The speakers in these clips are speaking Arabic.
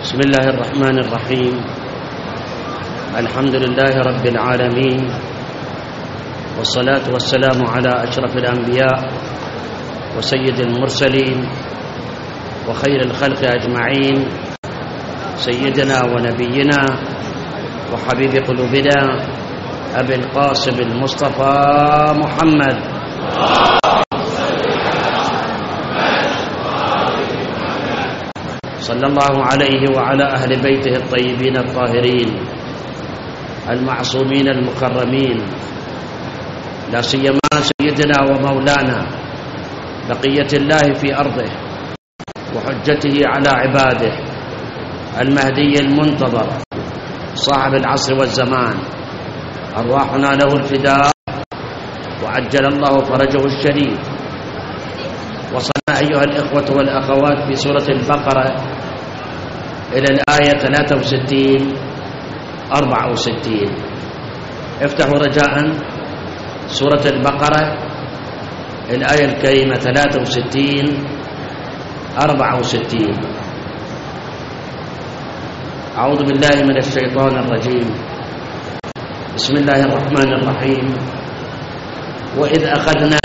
بسم الله الرحمن الرحيم. الحمد لله رب العالمين، والصلاة والسلام على أشرف الأنبياء وسيد المرسلين وخير الخلق أجمعين، سيدنا ونبينا وحبيب قلوبنا أبي القاسم المصطفى محمد صلى الله عليه وعلى أهل بيته الطيبين الطاهرين المعصومين المكرمين، لا سيما سيدنا ومولانا بقية الله في أرضه وحجته على عباده المهدي المنتظر صاحب العصر والزمان، أرواحنا له الفداء وعجل الله فرجه الشريف. وصلنا أيها الإخوة والأخوات في سورة البقرة إلى الآية 63-64. افتحوا رجاء سورة البقرة الآية الكريمة 63-64. أعوذ بالله من الشيطان الرجيم. بسم الله الرحمن الرحيم. وإذ أخذنا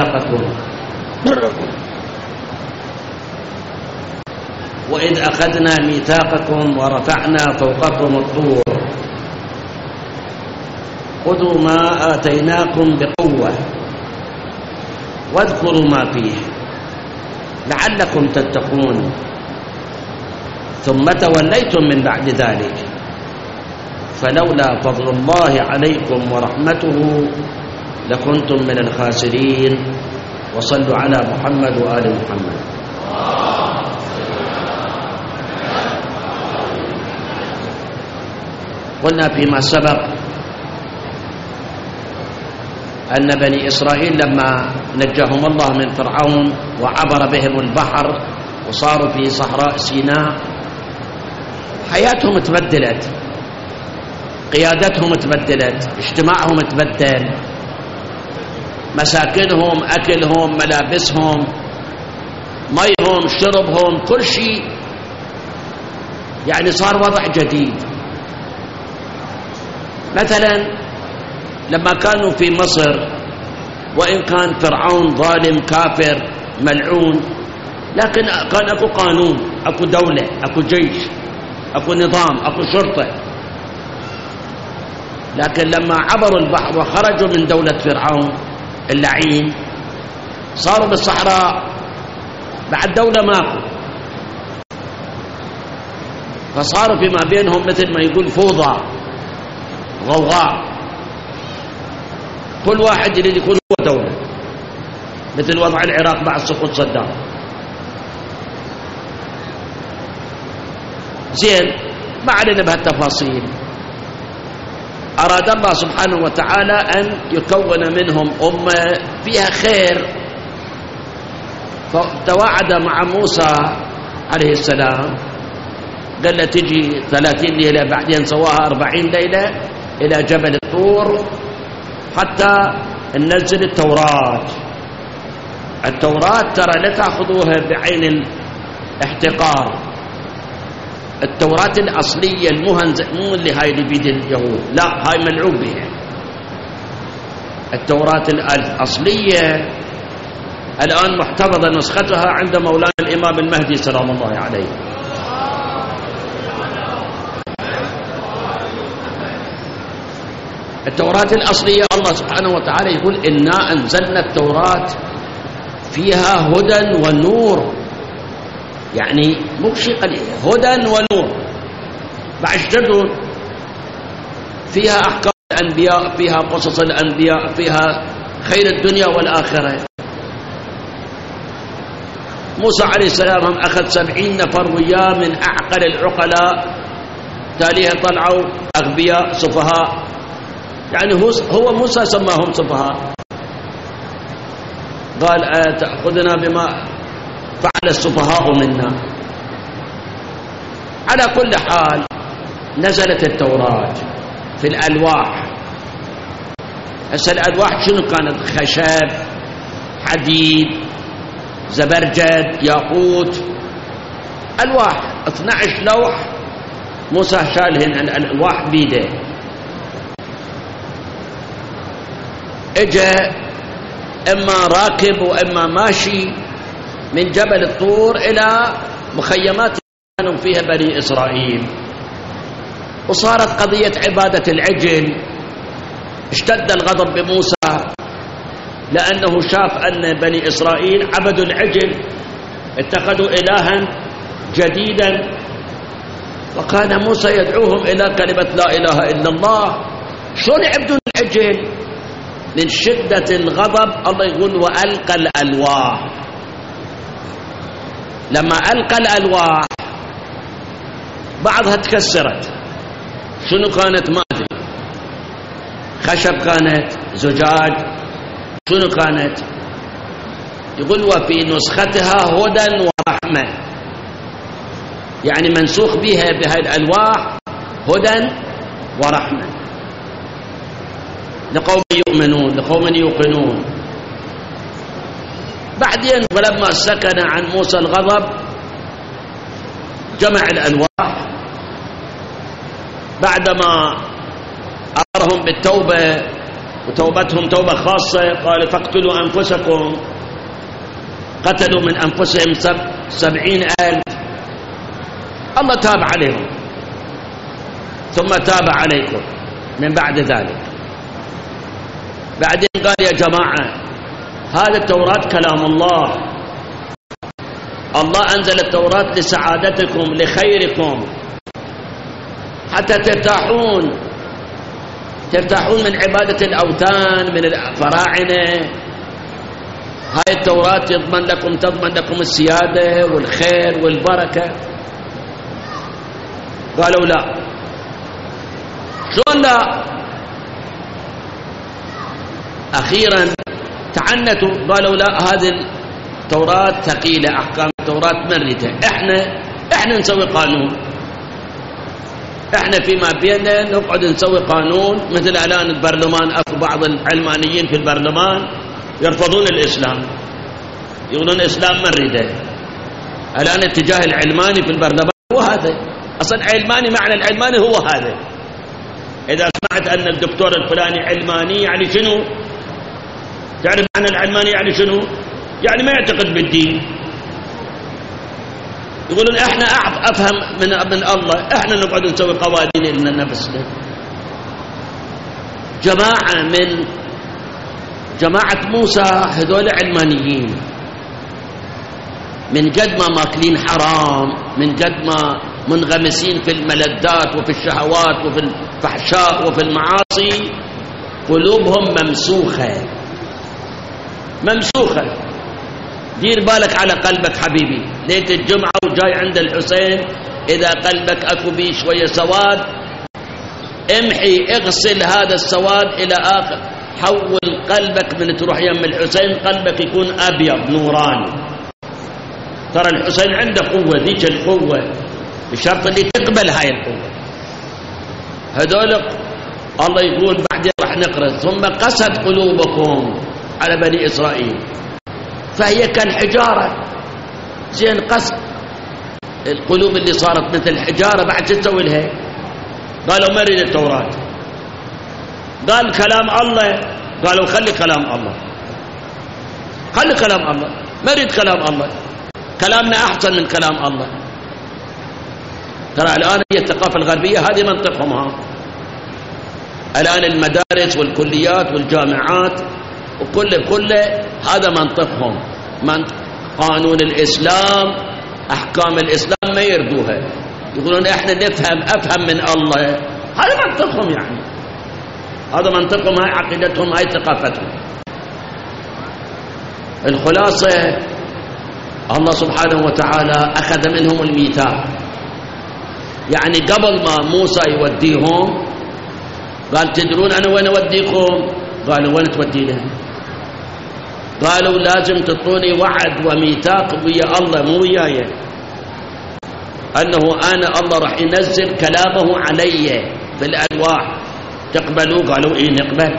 ميثاقكم ورفعنا فوقكم الطور خذوا ما آتيناكم بقوة واذكروا ما فيه لعلكم تتقون ثم توليتم من بعد ذلك فلولا فضل الله عليكم ورحمته لكنتم من الخاسرين. وصلوا على محمد وآل محمد. قلنا فيما سبق أن بني إسرائيل لما نجاهم الله من فرعون وعبر بهم البحر وصاروا في صحراء سيناء، حياتهم تبدلت، قيادتهم تبدلت، اجتماعهم تبدل، مساكنهم، أكلهم، ملابسهم، ميهم، شربهم، كل شيء يعني صار وضع جديد. مثلا لما كانوا في مصر، وإن كان فرعون ظالم كافر ملعون، لكن كان أكو قانون، أكو دولة، أكو جيش، أكو نظام، أكو شرطة. لكن لما عبروا البحر وخرجوا من دولة فرعون اللعين صاروا بالصحراء، بعد دولة ماكو، فصاروا فيما بينهم مثل ما يقول فوضى، غوغاء، كل واحد يريد يكون هو دولة، مثل وضع العراق بعد سقوط صدام. زين، ما علينا بهالتفاصيل. أراد الله سبحانه وتعالى أن يكون منهم أمة فيها خير، فتواعد مع موسى عليه السلام، قال له تجي 30 ليلة بعدين سواها 40 ليلة إلى جبل الطور حتى ننزل التوراة. التوراة ترى لا تأخذوها بعين الاحتقار، التوراة الأصلية المهنزة، مو اللي هاي اللي بيد اليهود، لا، هاي ملعوب بها. التوراة الأصلية الآن محتفظة نسختها عند مولانا الإمام المهدي سلام الله عليه. التوراة الأصلية الله سبحانه وتعالى يقول إنا أنزلنا التوراة فيها هدى ونور، يعني مو شيء قليل، هدى ونور. بعد جدول فيها أحكام الأنبياء، فيها قصص الأنبياء، فيها خير الدنيا والآخرة. موسى عليه السلام هم أخذ 70 نفر وياه من أعقل العقلاء، تاليها طلعوا أغبياء سفهاء، يعني هو موسى سماهم سفهاء، قال تأخذنا بما فعل السفهاء منا. على كل حال نزلت التوراة في الألواح. هسه الألواح شنو كانت؟ خشب، حديد، زبرجد، ياقوت، ألواح. 12 لوح موسى شالهن الألواح بيده. اجى اما راكب واما ماشي من جبل الطور الى مخيمات كانوا فيها بني اسرائيل، وصارت قضية عبادة العجل. اشتد الغضب بموسى لأنه شاف أن بني إسرائيل عبدوا العجل، اتخذوا إلها جديدا، وكان موسى يدعوهم إلى كلمة لا إله إلا الله. شلون يعبدون العجل؟ من شدة الغضب الله يقول وألقى الألواح. لما ألقى الألواح بعضها تكسرت. شنو كانت؟ ما أدري، خشب كانت، زجاج، شنو كانت؟ يقول وفي نسختها هدى ورحمة، يعني منسوخ بها بهذه الألواح هدى ورحمة لقوم يؤمنون، لقوم يوقنون. بعدين فلما سكن عن موسى الغضب جمع الألواح بعدما أمرهم بالتوبة، وتوبتهم توبة خاصة. قال فاقتلوا أنفسكم، قتلوا من أنفسهم 70,000. الله تاب عليهم ثم تاب عليكم من بعد ذلك. بعدين قال يا جماعة هذا التوراة كلام الله، الله أنزل التوراة لسعادتكم لخيركم حتى ترتاحون من عبادة الأوثان من الفراعنة. هاي التوراة تضمن لكم السيادة والخير والبركة. قالوا لا. شلون لا؟ أخيرا تعنتوا، قالوا لا، هذه التوراة ثقيلة، أحكام التوراة مرتة، احنا نسوي قانون، احنا فيما بيننا نقعد نسوي قانون. مثل الآن البرلمان، اكو بعض العلمانيين في البرلمان يرفضون الإسلام، يقولون الإسلام مرده. الآن الاتجاه العلماني في البرلمان هو هذا أصلا. علماني، معنى العلماني هو هذا. إذا سمعت أن الدكتور الفلاني علماني يعني شنو؟ تعرف معنى العلماني يعني شنو؟ يعني ما يعتقد بالدين. يقولون احنا افهم من الله، احنا نقعد نسوي قوانين لنا نفسنا. جماعة من جماعة موسى هذول علمانيين، من قد ما ماكلين حرام، من قد ما منغمسين في الملذات وفي الشهوات وفي الفحشاء وفي المعاصي، قلوبهم ممسوخة. دير بالك على قلبك حبيبي، ليلة الجمعة وجاي عند الحسين، إذا قلبك أكو بيه شوية سواد امحي، اغسل هذا السواد إلى آخر. حول قلبك من تروح يم الحسين قلبك يكون أبيض نوراني. ترى الحسين عنده قوة، ذيك القوة بشرط اللي تقبل هاي القوة. هذول الله يقول بعدين راح نقرأ ثم قست قلوبكم على بني إسرائيل فهي كالحجارة. زين قسم القلوب اللي صارت مثل الحجارة بعد شو تسوي لها؟ قالوا ما نريد التوراة. قال كلام الله، قالوا خلي كلام الله، خلي كلام الله، ما نريد كلام الله، كلامنا أحسن من كلام الله. ترى الآن هي الثقافة الغربية هذه منطقهم. الآن المدارس والكليات والجامعات وكل هذا منطقهم. قانون الإسلام، أحكام الإسلام ما يردوها، يقولون إحنا أفهم من الله. هذا منطقهم، يعني هذا منطقهم، هاي عقيدتهم، هاي ثقافتهم. الخلاصة الله سبحانه وتعالى أخذ منهم الميثاق. يعني قبل ما موسى يوديهم قال تدرون أنا وين أوديكم؟ قالوا وين تودينا؟ قالوا لازم تعطوني وعد وميثاق ويا الله مو وياي، أنه أنا الله راح ينزل كلامه علي في الألواح. تقبلوا؟ قالوا إيه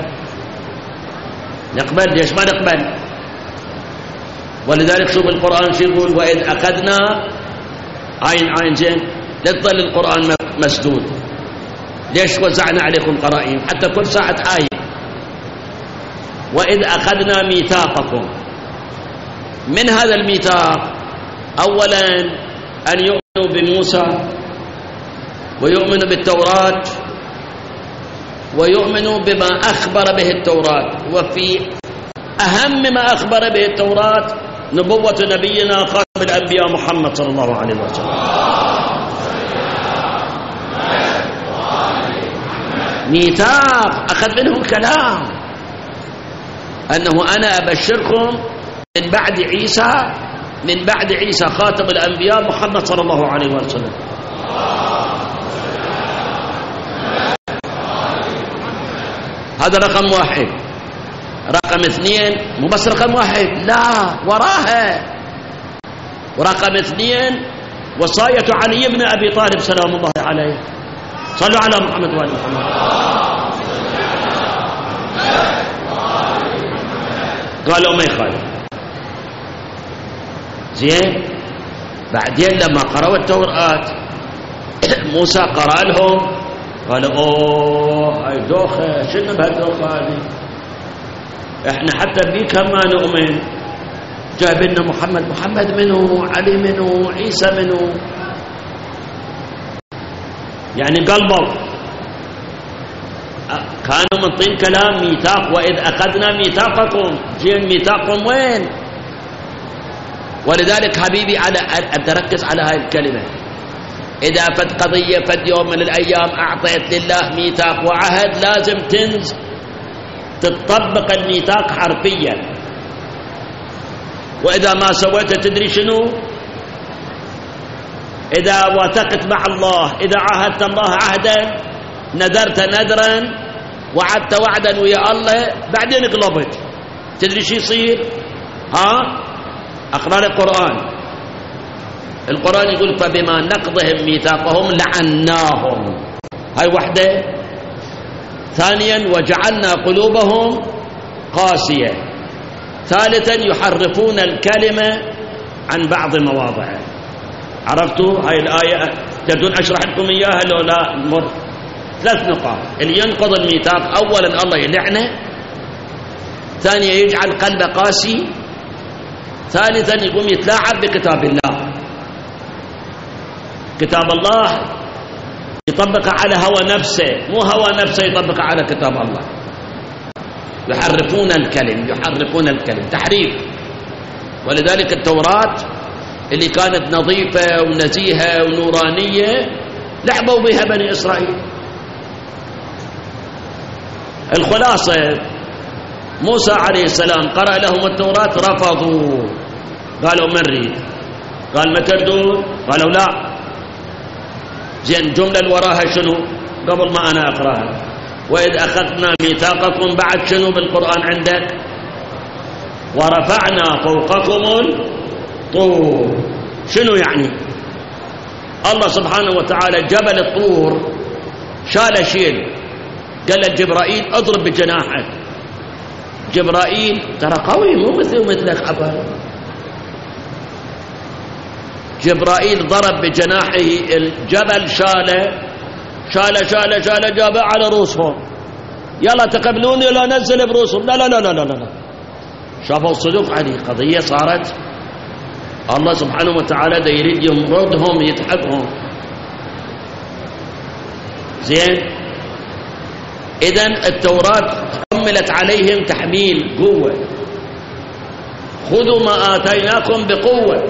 نقبل. ليش ما نقبل؟ ولذلك شوف القرآن شو يقول وإذ أخذنا عين زين، لا تظل القرآن مسدود. ليش وزعنا عليكم قرائن؟ حتى كل ساعة آية. وإذ أخذنا ميثاقكم. من هذا الميثاق أولا أن يؤمنوا بموسى ويؤمنوا بالتوراة ويؤمنوا بما أخبر به التوراة، وفي أهم ما أخبر به التوراة نبوة نبينا خاتم الأنبياء محمد صلى الله عليه وسلم. ميثاق أخذ منهم كلام أنه أنا أبشركم من بعد عيسى خاتم الأنبياء محمد صلى الله عليه وسلم. هذا رقم واحد. رقم اثنين، مو بس رقم واحد، لا وراها. ورقم اثنين وصاية علي بن أبي طالب سلام الله عليه. صلوا على محمد وآل محمد. قالوا ما يخالف. زين. بعدين لما قرأوا التوراة موسى قرأ لهم، قالوا اوه هاي دوخة، شنو بهالدوخة هذه؟ احنا حتى بيك ما نؤمن. جايب لنا محمد منو، علي منو، عيسى منو، يعني قلبوا. كانوا منطين كلام ميثاق، وإذ أخذنا ميثاقكم. زين ميثاقكم وين؟ ولذلك حبيبي على أن تركز على هاي الكلمة. إذا فد قضية فد يوم من الأيام أعطيت لله ميثاق وعهد، لازم تطبق الميثاق حرفيا. وإذا ما سويته تدري شنو؟ إذا وثقت مع الله، إذا عاهدت الله عهدا، نذرت نذرا، وعدت وعدا ويا الله، بعدين قلبت، تدري شو يصير؟ أقرأ القرآن يقول فبما نقضهم ميثاقهم لعناهم. هاي وحدة. ثانيا وجعلنا قلوبهم قاسية. ثالثا يحرفون الكلمة عن بعض مواضعه. عرفتوا هاي الآية؟ تبدون أشرح لكم إياها لو لا نمر؟ 3 نقاط. اللي ينقض الميثاق أولا الله يلعنه، ثانيا يجعل قلبه قاسي، ثالثا يقوم يتلاعب بكتاب الله. كتاب الله يطبق على هوى نفسه، مو هوى نفسه يطبق على كتاب الله. يحرفون الكلم تحريف. ولذلك التوراة اللي كانت نظيفة ونزيهة ونورانية لعبوا بها بني إسرائيل. الخلاصة موسى عليه السلام قرأ لهم التوراة، رفضوا، قالوا ما نريد. قال ما تردون؟ قالوا لا. زين الجملة اللي وراها شنو؟ قبل ما أنا أقرأها، وإذ أخذنا ميثاقكم، بعد شنو بالقرآن عندك؟ ورفعنا فوقكم الطور. شنو يعني؟ الله سبحانه وتعالى جبل الطور شيل، قال لجبرائيل اضرب بجناحك. جبرائيل ترى قوي، مو مثلك عبال. جبرائيل ضرب بجناحه الجبل، شاله جابه على رؤوسهم. يلا تقبلوني ولا نزل برؤوسهم؟ لا لا لا لا لا لا. شافوا الصدق عليه، قضية صارت الله سبحانه وتعالى دا يريد يمرضهم، يتعبهم. زين. إذن التوراة حملت عليهم تحميل قوة. خذوا ما آتيناكم بقوة.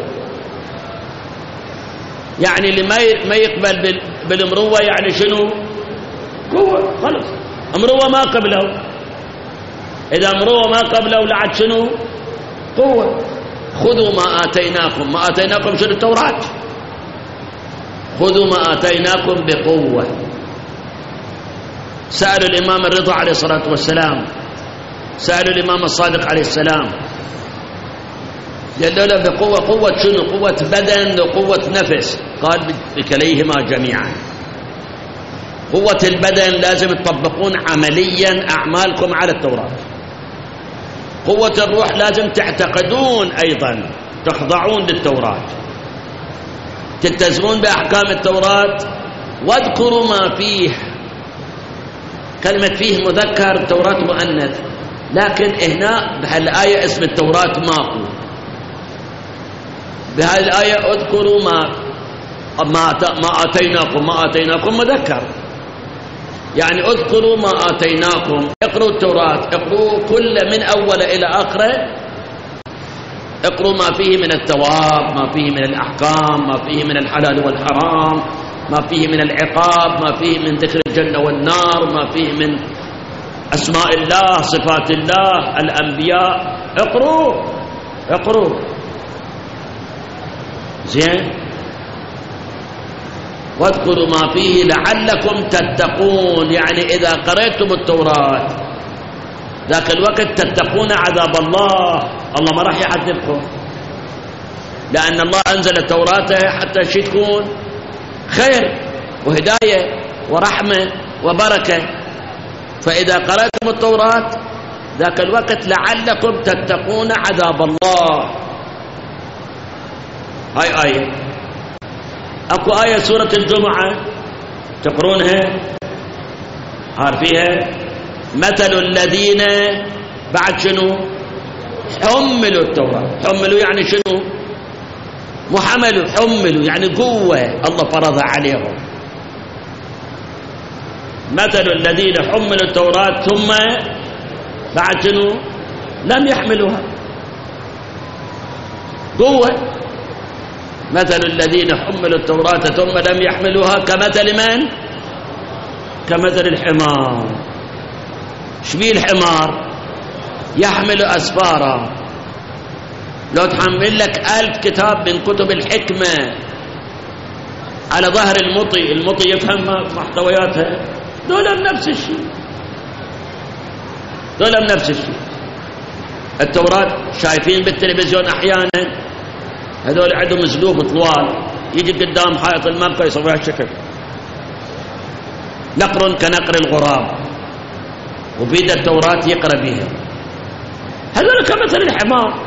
يعني اللي ما يقبل بالمروة يعني شنو؟ قوة. خلص مروة ما قبله. إذا مروة ما قبله لعد شنو؟ قوة. خذوا ما آتيناكم شنو؟ التوراة. خذوا ما آتيناكم بقوة. سألوا الإمام الرضا عليه الصلاة والسلام، سألوا الإمام الصادق عليه السلام، قالوا له بقوة. قوة شنو؟ قوة بدن وقوة نفس. قال بكليهما جميعا. قوة البدن لازم تطبقون عمليا أعمالكم على التوراة. قوة الروح لازم تعتقدون أيضا، تخضعون للتوراة. تلتزمون بأحكام التوراة واذكروا ما فيه. كلمة فيه مذكر، التوراة مؤنث، لكن هنا بهالآية اسم التوراة ماكو. بهذه الآية اذكروا ما آتيناكم مذكر، يعني اذكروا ما آتيناكم. اقروا التوراة، اقروا كل من أول إلى آخره، اقروا ما فيه من الثواب، ما فيه من الأحكام، ما فيه من الحلال والحرام، ما فيه من العقاب، ما فيه من ذكر الجنة والنار، ما فيه من أسماء الله، صفات الله، الأنبياء. اقروا زين. واذكروا ما فيه لعلكم تتقون، يعني إذا قرأتم التوراة ذاك الوقت تتقون عذاب الله. الله ما راح يعذبكم، لأن الله أنزل التوراة حتى شي تكون خير وهداية ورحمة وبركة. فإذا قرأتم التوراة ذاك الوقت لعلكم تتقون عذاب الله. هاي آية. أكو آية سورة الجمعة تقرونها عارفيها؟ مثل الذين بعد شنو؟ حملوا التوراة. حملوا يعني شنو؟ محملوا. حملوا يعني قوة الله فرضها عليهم. مثل الذين حملوا التوراة ثم بعد شنو؟ لم يحملوها. قوة. مثل الذين حملوا التوراة ثم لم يحملوها كمثل من؟ كمثل الحمار. شبيه الحمار؟ يحمل أسفارا. لو تحمل لك 1000 كتاب من كتب الحكمة على ظهر المطي يفهم محتوياتها. دول نفس الشيء. التوراة شايفين بالتلفزيون أحيانا هذول عندهم زلوب طوال، يجي قدام حائط المبكى يسوي هالشكل، نقر كنقر الغراب، وبيد التوراة يقرأ بها. هذول كمثل الحمار.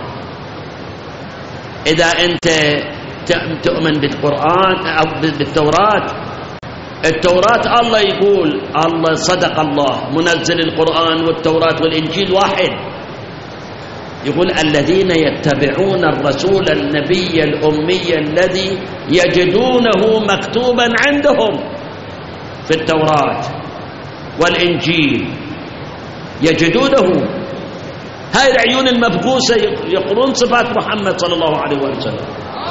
إذا أنت تؤمن بالقرآن أو بالتوراة، التوراة الله يقول، الله صدق الله منزل القرآن والتوراة والإنجيل واحد. يقول الذين يتبعون الرسول النبي الأمي الذي يجدونه مكتوبا عندهم في التوراة والإنجيل، يجدونه. هاي العيون المبقوسة يقولون صفات محمد صلى الله عليه وسلم.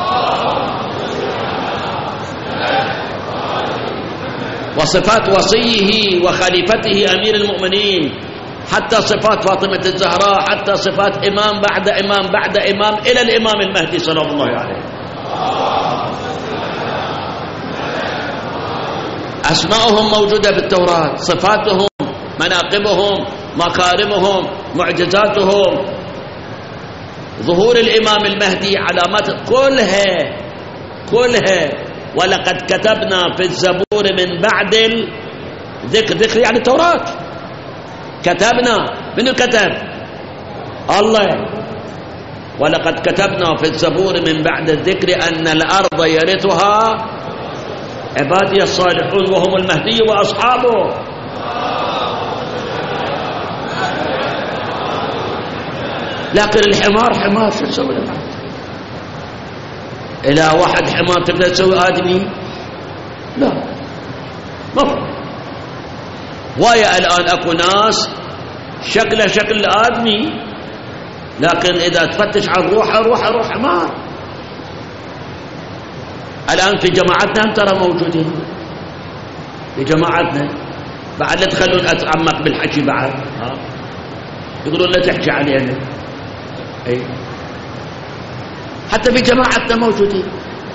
وصفات وصيه وخليفته أمير المؤمنين، حتى صفات فاطمة الزهراء، حتى صفات إمام بعد إمام بعد إمام إلى الإمام المهدي صلى الله عليه وسلم. أسماؤهم موجودة بالتوراة، صفاتهم، مناقبهم، مكارمهم، معجزاتهم، ظهور الإمام المهدي، علامات، كلها. ولقد كتبنا في الزبور من بعد الذكر يعني التوراة. كتبنا، من كتب؟ الله. ولقد كتبنا في الزبور من بعد الذكر أن الأرض يرثها عبادي الصالحون وهم المهدي وأصحابه. لكن الحمار حمار، شو تسوي له؟ إلى واحد حمار تقدر تسوي آدمي؟ لا، مفهوم. ويا الآن أكو ناس شكله شكل الآدمي، لكن إذا تفتش عن روح حمار. الآن في جماعتنا ترى موجودين، في جماعتنا بعد لا تخلون أتعمق بالحكي بعد، يقولون لا تحكي علينا. أي حتى في جماعتنا موجودين.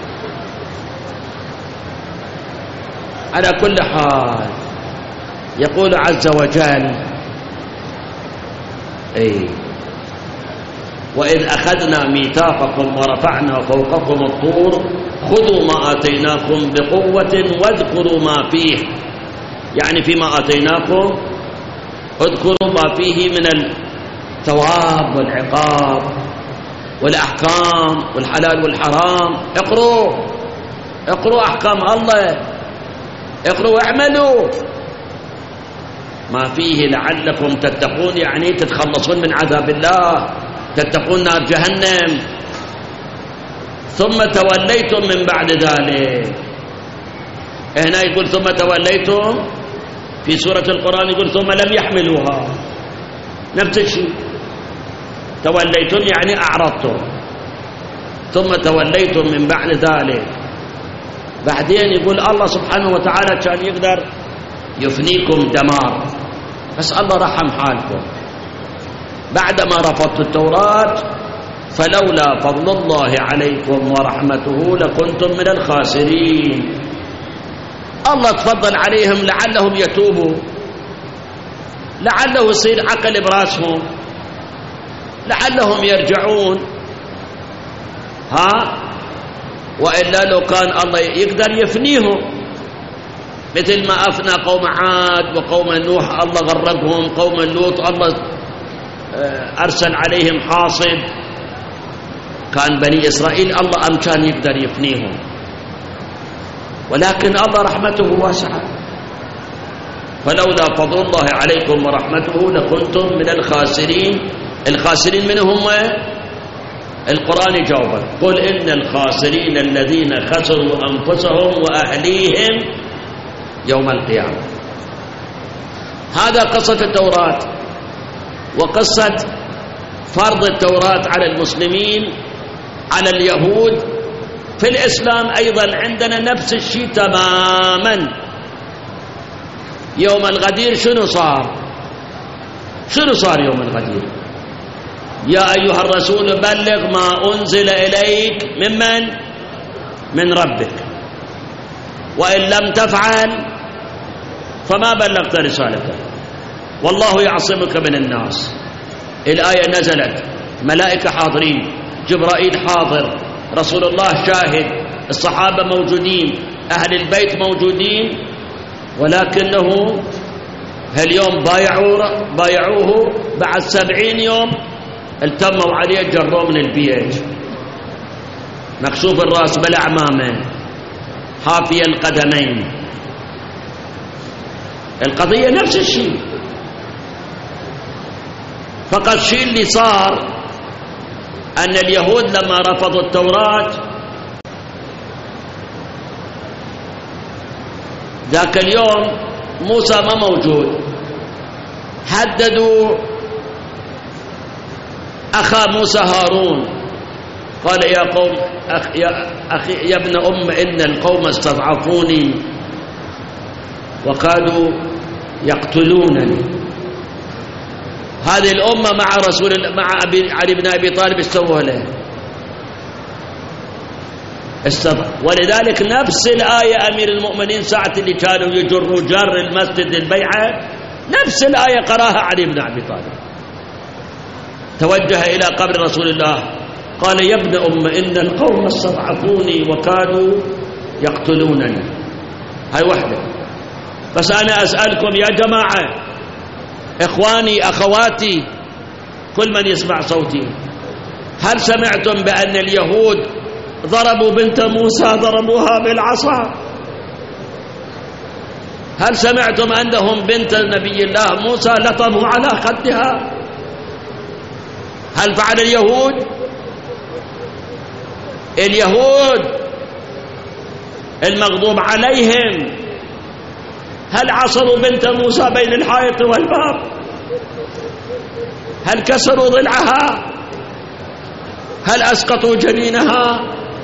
على كل حال يقول عز وجل: وإذ أخذنا ميثاقكم ورفعنا فوقكم الطور خذوا ما آتيناكم بقوة واذكروا ما فيه. يعني فيما آتيناكم اذكروا ما فيه من الثواب والعقاب والأحكام والحلال والحرام. اقروا اقروا أحكام الله، اقروا واعملوا ما فيه لعلكم تتقون، يعني تتخلصون من عذاب الله، تتقون نار جهنم. ثم توليتم من بعد ذلك. هنا يقول ثم توليتم، في سورة القرآن يقول ثم لم يحملوها، نفس الشيء. توليتم يعني أعرضتم، ثم توليتم من بعد ذلك. بعدين يقول الله سبحانه وتعالى كان يقدر يفنيكم دمار، بس الله رحم حالكم بعدما رفضتوا التوراة. فلولا فضل الله عليكم ورحمته لكنتم من الخاسرين. الله تفضل عليهم لعلهم يتوبوا، لعله يصير عقل براسهم، لعلهم يرجعون. وإلا لو كان الله يقدر يفنيهم مثل ما أفنى قوم عاد وقوم نوح، الله غرقهم. قوم لوط الله أرسل عليهم حاصب. كان بني إسرائيل الله أمكان يقدر يفنيهم، ولكن الله رحمته واسعة. فلولا فضل الله عليكم ورحمته لكنتم من الخاسرين. الخاسرين من هم؟ القرآن يجاوب قل إن الخاسرين الذين خسروا أنفسهم وأهليهم يوم القيامة. هذا قصة التوراة وقصة فرض التوراة على المسلمين على اليهود. في الإسلام أيضا عندنا نفس الشيء تماما. يوم الغدير شنو صار؟ شنو صار يوم الغدير؟ يا أيها الرسول بلغ ما أنزل إليك من ربك، وإن لم تفعل فما بلغت رسالته والله يعصمك من الناس. الآية نزلت، ملائكة حاضرين، جبرائيل حاضر، رسول الله شاهد، الصحابة موجودين، أهل البيت موجودين، ولكنه هاليوم بايعوه بعد 70 يوم التموا عليه، جروه من البيت مكشوف الرأس بلا عمامة، حافي القدمين. القضية نفس الشيء، فقط الشيء اللي صار أن اليهود لما رفضوا التوراة ذاك اليوم موسى ما موجود، هددوا أخا موسى هارون، قال يا قوم يا ابن أم إن القوم استضعفوني وكادوا يقتلونني. هذه الأمة مع علي بن أبي طالب استووا له، ولذلك نفس الآية أمير المؤمنين ساعة اللي كانوا يجروا جر المسجد للبيعة، نفس الآية قراها علي بن أبي طالب، توجه إلى قبر رسول الله قال يا ابن أم إن القوم استضعفوني وكادوا يقتلونني. هاي وحدة. بس أنا أسألكم يا جماعة، إخواني أخواتي، كل من يسمع صوتي، هل سمعتم بأن اليهود ضربوا بنت موسى، ضربوها بالعصا؟ هل سمعتم أنهم بنت نبي الله موسى لطموا على خدها؟ هل فعل اليهود المغضوب عليهم هل عصروا بنت موسى بين الحائط والباب؟ هل كسروا ضلعها؟ هل أسقطوا جنينها؟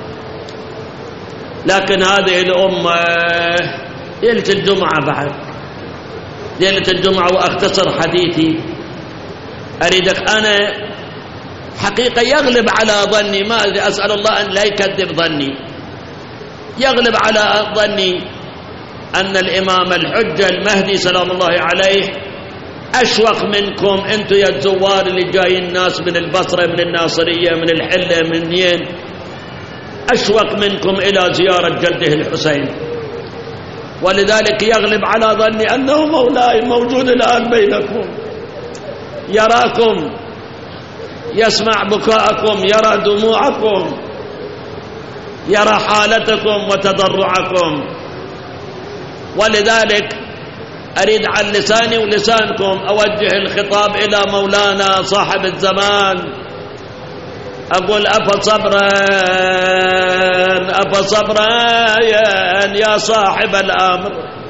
لكن هذه الأمة ليلة الجمعة، بعد ليلة الجمعة وأختصر حديثي، أريدك أنا حقيقة يغلب على ظني، ما أدري، أسأل الله أن لا يكذب ظني، يغلب على ظني أن الإمام الحجة المهدي سلام الله عليه أشوق منكم أنتم يا الزوار اللي جايين، الناس من البصرة، من الناصرية، من الحلة، من نين، أشوق منكم إلى زيارة جده الحسين، ولذلك يغلب على ظني أنه مولاي موجود الآن بينكم، يراكم، يسمع بكاءكم، يرى دموعكم، يرى حالتكم وتضرعكم. ولذلك أريد عن لساني ولسانكم أوجه الخطاب إلى مولانا صاحب الزمان، أقول أفصبرا يا صاحب الأمر،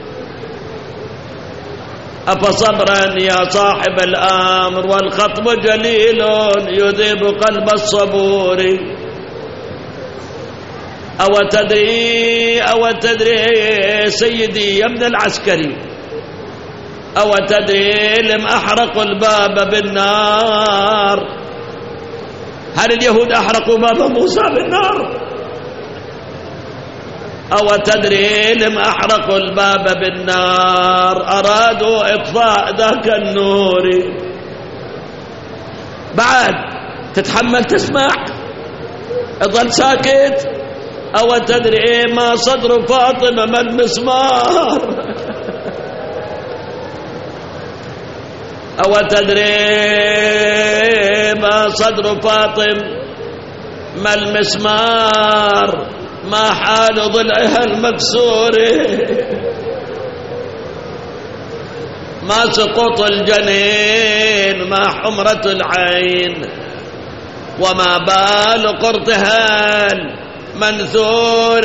أفصبرا يا صاحب الأمر، والخطب جليل يذيب قلب الصبور. أو تدري سيدي يا ابن العسكري، أو تدري لم أحرقوا الباب بالنار؟ هل اليهود أحرقوا باب موسى بالنار؟ أو تدري لم أحرقوا الباب بالنار؟ أرادوا إطفاء ذاك النور. بعد تتحمل تسمع؟ اظل ساكت. أو تدري ما صدر فاطمة ما المسمار؟ أو تدري ما صدر فاطم ما المسمار؟ ما حال ضلعها المكسور؟ ما سقوط الجنين ما حمرة العين؟ وما بال قرطها المنثور؟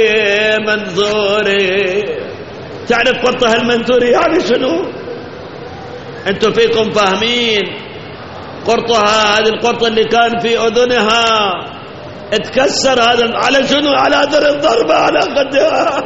تعرف قرطها المنثور يعني شنو؟ انتم فيكم فاهمين. قرطها هذه القرطة اللي كان في أذنها اتكسر، هذا على شنو؟ على أثر الضربة على خدها.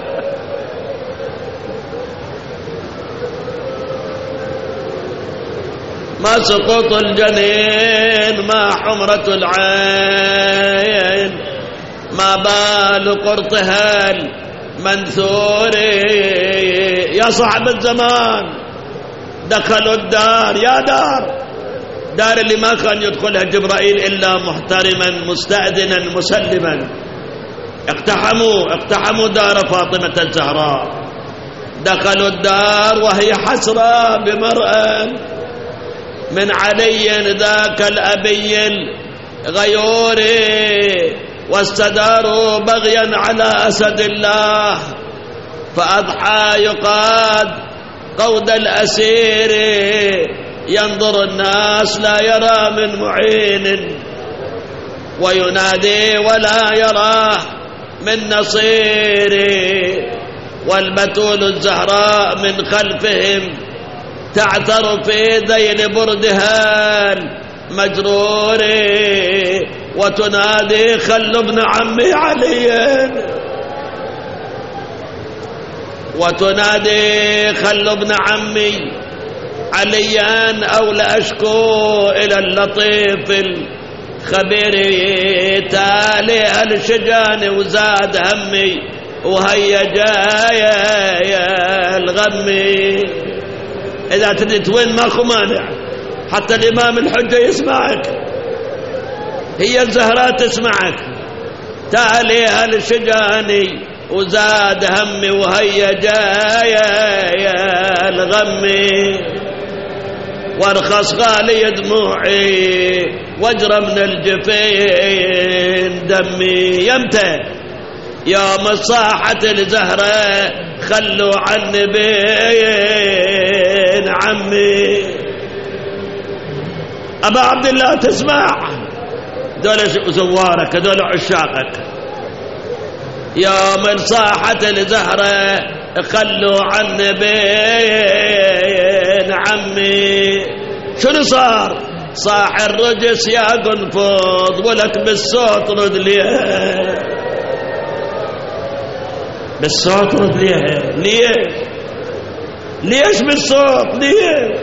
ما سقوط الجنين ما حمرة العين؟ ما بال قرطها المنثور؟ يا صاحب الزمان دخلوا الدار، يا دار اللي ما كان يدخلها جبرائيل إلا محترما مستأذنا مسلما. اقتحموا دار فاطمة الزهراء، دخلوا الدار وهي حسرة بمرأة من علي ذاك الأبي الغيور، واستداروا بغيا على أسد الله، فأضحى يقاد قود الأسير، ينظر الناس لا يرى من معين، وينادي ولا يراه من نصير، والبتول الزهراء من خلفهم تعثر في ذيل بردها المجرور، وتنادي خلوا ابن عمي عليا، وتنادي خلوا ابن عمي عليا، أو لأشكو إلى اللطيف الخبير، تالي الشجان وزاد همي، وهيا جاية الغمي. إذا تدري وين ماكو مانع، حتى الإمام الحجة يسمعك، هي الزهراء تسمعك. تالي الشجاني وزاد همي، وهيا جاية الغمي، وارخص غالي دموعي واجرى من الجفين دمي. يمتى يوم صاحة الزهرة خلوا عني بين عمي. أبا عبد الله تسمع؟ دول زوارك، دول عشاقك. يوم صاحة الزهرة خلوا عني بين عمي. شنو صار؟ صاح الرجس يا قنفض، ولك بالصوت رد ليه، بالصوت رد ليه. ليش بالصوت؟ ليه؟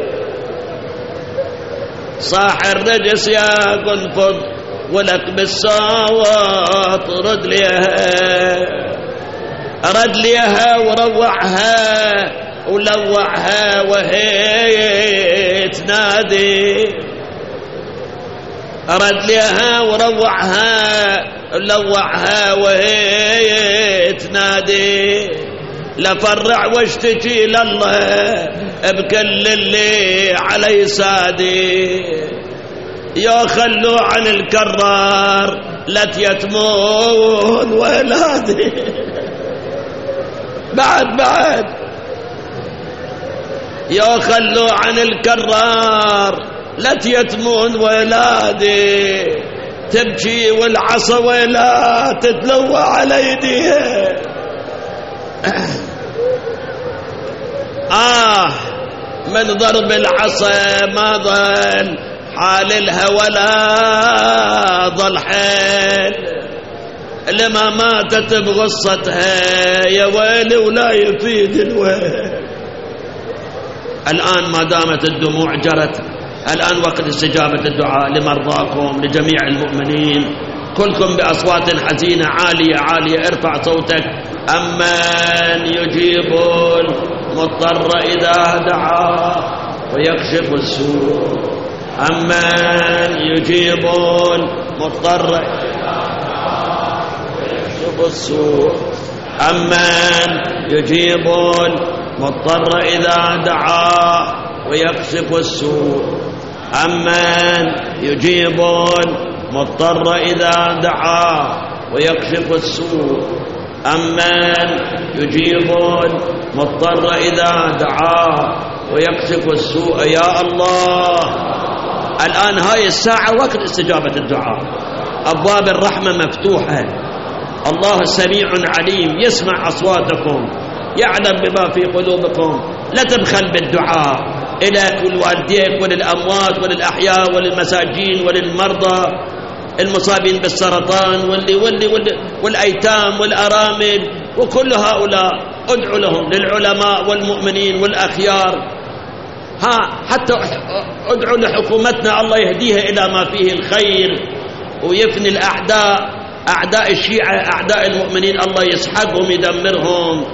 صاح الرجس يا قنفض، ولك بالصوت رد ليها وروعها ولوعها وهي تنادي. رد ليها وروعها ولوعها وهي تنادي. لفرع واشتكي لله بكل اللي علي سادي. يا خلوا عن الكرار لا يتمون ولادي. بعد يا خلوا عن الكرار، لا يتمون ولادي، تبكي والعصا ولا تتلوى على ايديها. من ضرب العصا ما ظل حال الهوى لا ظل حال، لما ماتت بغصتها يا ويلي ولا يفيد الويل. الآن ما دامت الدموع جرت، الآن وقت استجابة الدعاء لمرضاكم لجميع المؤمنين. كلكم بأصوات حزينة عالية ارفع صوتك. أمن يجيب المضطر إذا دعا ويكشف السوء، أمن يجيب المضطر إذا دعا ويكشف السوء، أمن يجيب المضطر إذا دعا ويكشف السوء، أمن يجيب المضطر إذا دعا ويكشف السوء، أمن يجيب المضطر إذا دعا ويكشف السوء. يا الله، الآن هاي الساعة وقت استجابة الدعاء، أبواب الرحمة مفتوحة، الله سميع عليم يسمع أصواتكم، يعلم بما في قلوبكم. لا تبخل بالدعاء إليك ولوالديك وللأموات وللأحياء وللمساجين وللمرضى المصابين بالسرطان والأيتام والأرامل وكل هؤلاء. ادعوا لهم، للعلماء والمؤمنين والأخيار. حتى ادعوا لحكومتنا الله يهديها إلى ما فيه الخير ويفني الأعداء، أعداء الشيعة أعداء المؤمنين، الله يسحقهم يدمرهم.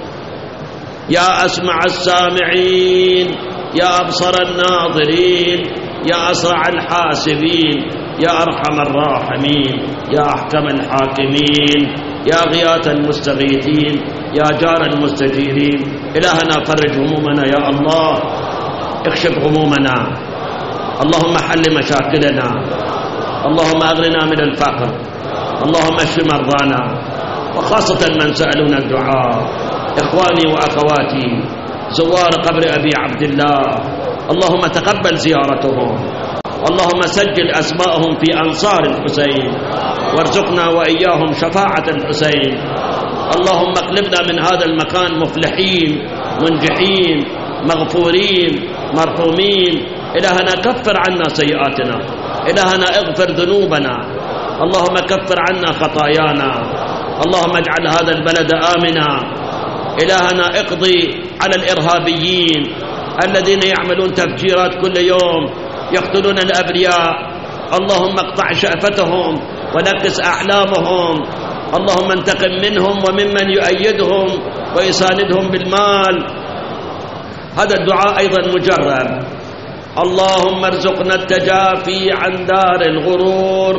يا أسمع السامعين، يا أبصر الناظرين، يا أسرع الحاسبين، يا أرحم الراحمين، يا أحكم الحاكمين، يا غياث المستغيثين، يا جار المستجيرين. إلهنا فرج همومنا يا الله، اكشف همومنا، اللهم حل مشاكلنا، اللهم أغننا من الفقر، اللهم اشف مرضانا، وخاصة من سألونا الدعاء. إخواني وأخواتي زوار قبر أبي عبد الله، اللهم تقبل زيارتهم، اللهم سجل أسماءهم في أنصار الحسين، وارزقنا وإياهم شفاعة الحسين. اللهم اقلبنا من هذا المكان مفلحين منجحين مغفورين مرحومين. إلهنا كفر عنا سيئاتنا، إلهنا اغفر ذنوبنا، اللهم كفر عنا خطايانا، اللهم اجعل هذا البلد آمنا. إلهنا اقضي على الإرهابيين الذين يعملون تفجيرات كل يوم يقتلون الأبرياء، اللهم اقطع شأفتهم ونكس أحلامهم، اللهم انتقم منهم وممن يؤيدهم ويساندهم بالمال. هذا الدعاء أيضا مجرب. اللهم ارزقنا التجافي عن دار الغرور،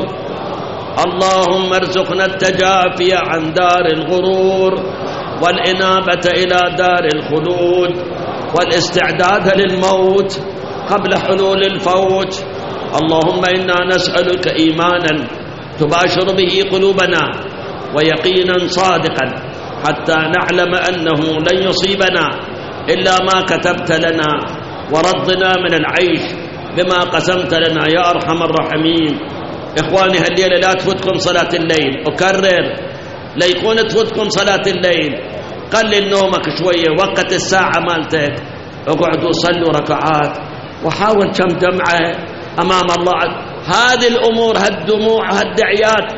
اللهم ارزقنا التجافي عن دار الغرور والإنابة إلى دار الخلود والاستعداد للموت قبل حلول الفوت. اللهم إنا نسألك إيمانا تباشر به قلوبنا ويقينا صادقا حتى نعلم أنه لن يصيبنا إلا ما كتبت لنا، ورضنا من العيش بما قسمت لنا يا أرحم الراحمين. إخواني هالليلة لا تفوتكم صلاة الليل، أكرر لا يكون تفوتكم صلاة الليل. قلل نومك شوية، وقت الساعة مالتك، اقعدوا صلوا ركعات وحاول كم دمعة أمام الله. هذه الأمور هالدموع هالدعيات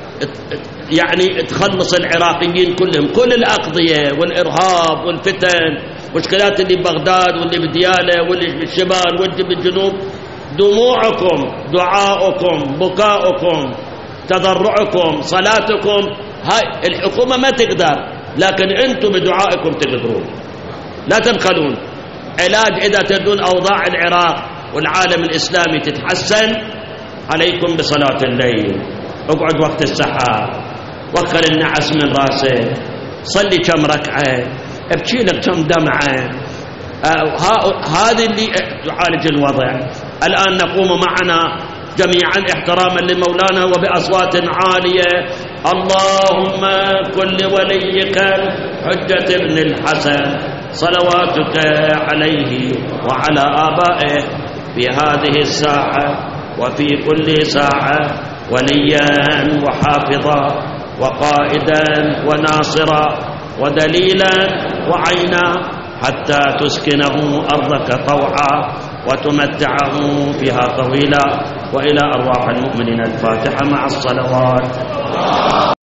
يعني تخلص العراقيين كلهم، كل الأقضية والإرهاب والفتن مشكلات اللي ببغداد واللي بديالة واللي بالشمال واللي بالجنوب. دموعكم دعاؤكم بكاؤكم تضرعكم صلاتكم، هاي الحكومة ما تقدر، لكن أنتم بدعائكم تقدرون. لا تبخلون. علاج إذا تردون أوضاع العراق والعالم الإسلامي تتحسن، عليكم بصلاة الليل. اقعد وقت السحر، وخر النعس من راسه، صلي كم ركعة، ابكي لك كم دمعة. هذه اللي تعالج الوضع. الآن نقوم معنا جميعا احتراما لمولانا وبأصوات عالية. اللهم كن لوليك حجة بن الحسن صلواتك عليه وعلى آبائه في هذه الساعة وفي كل ساعة وليا وحافظا وقائدا وناصرا ودليلا وعينا، حتى تسكنه أرضك طوعا وتمتعه فيها طويلا. وإلى أرواح المؤمنين الفاتحة مع الصلوات.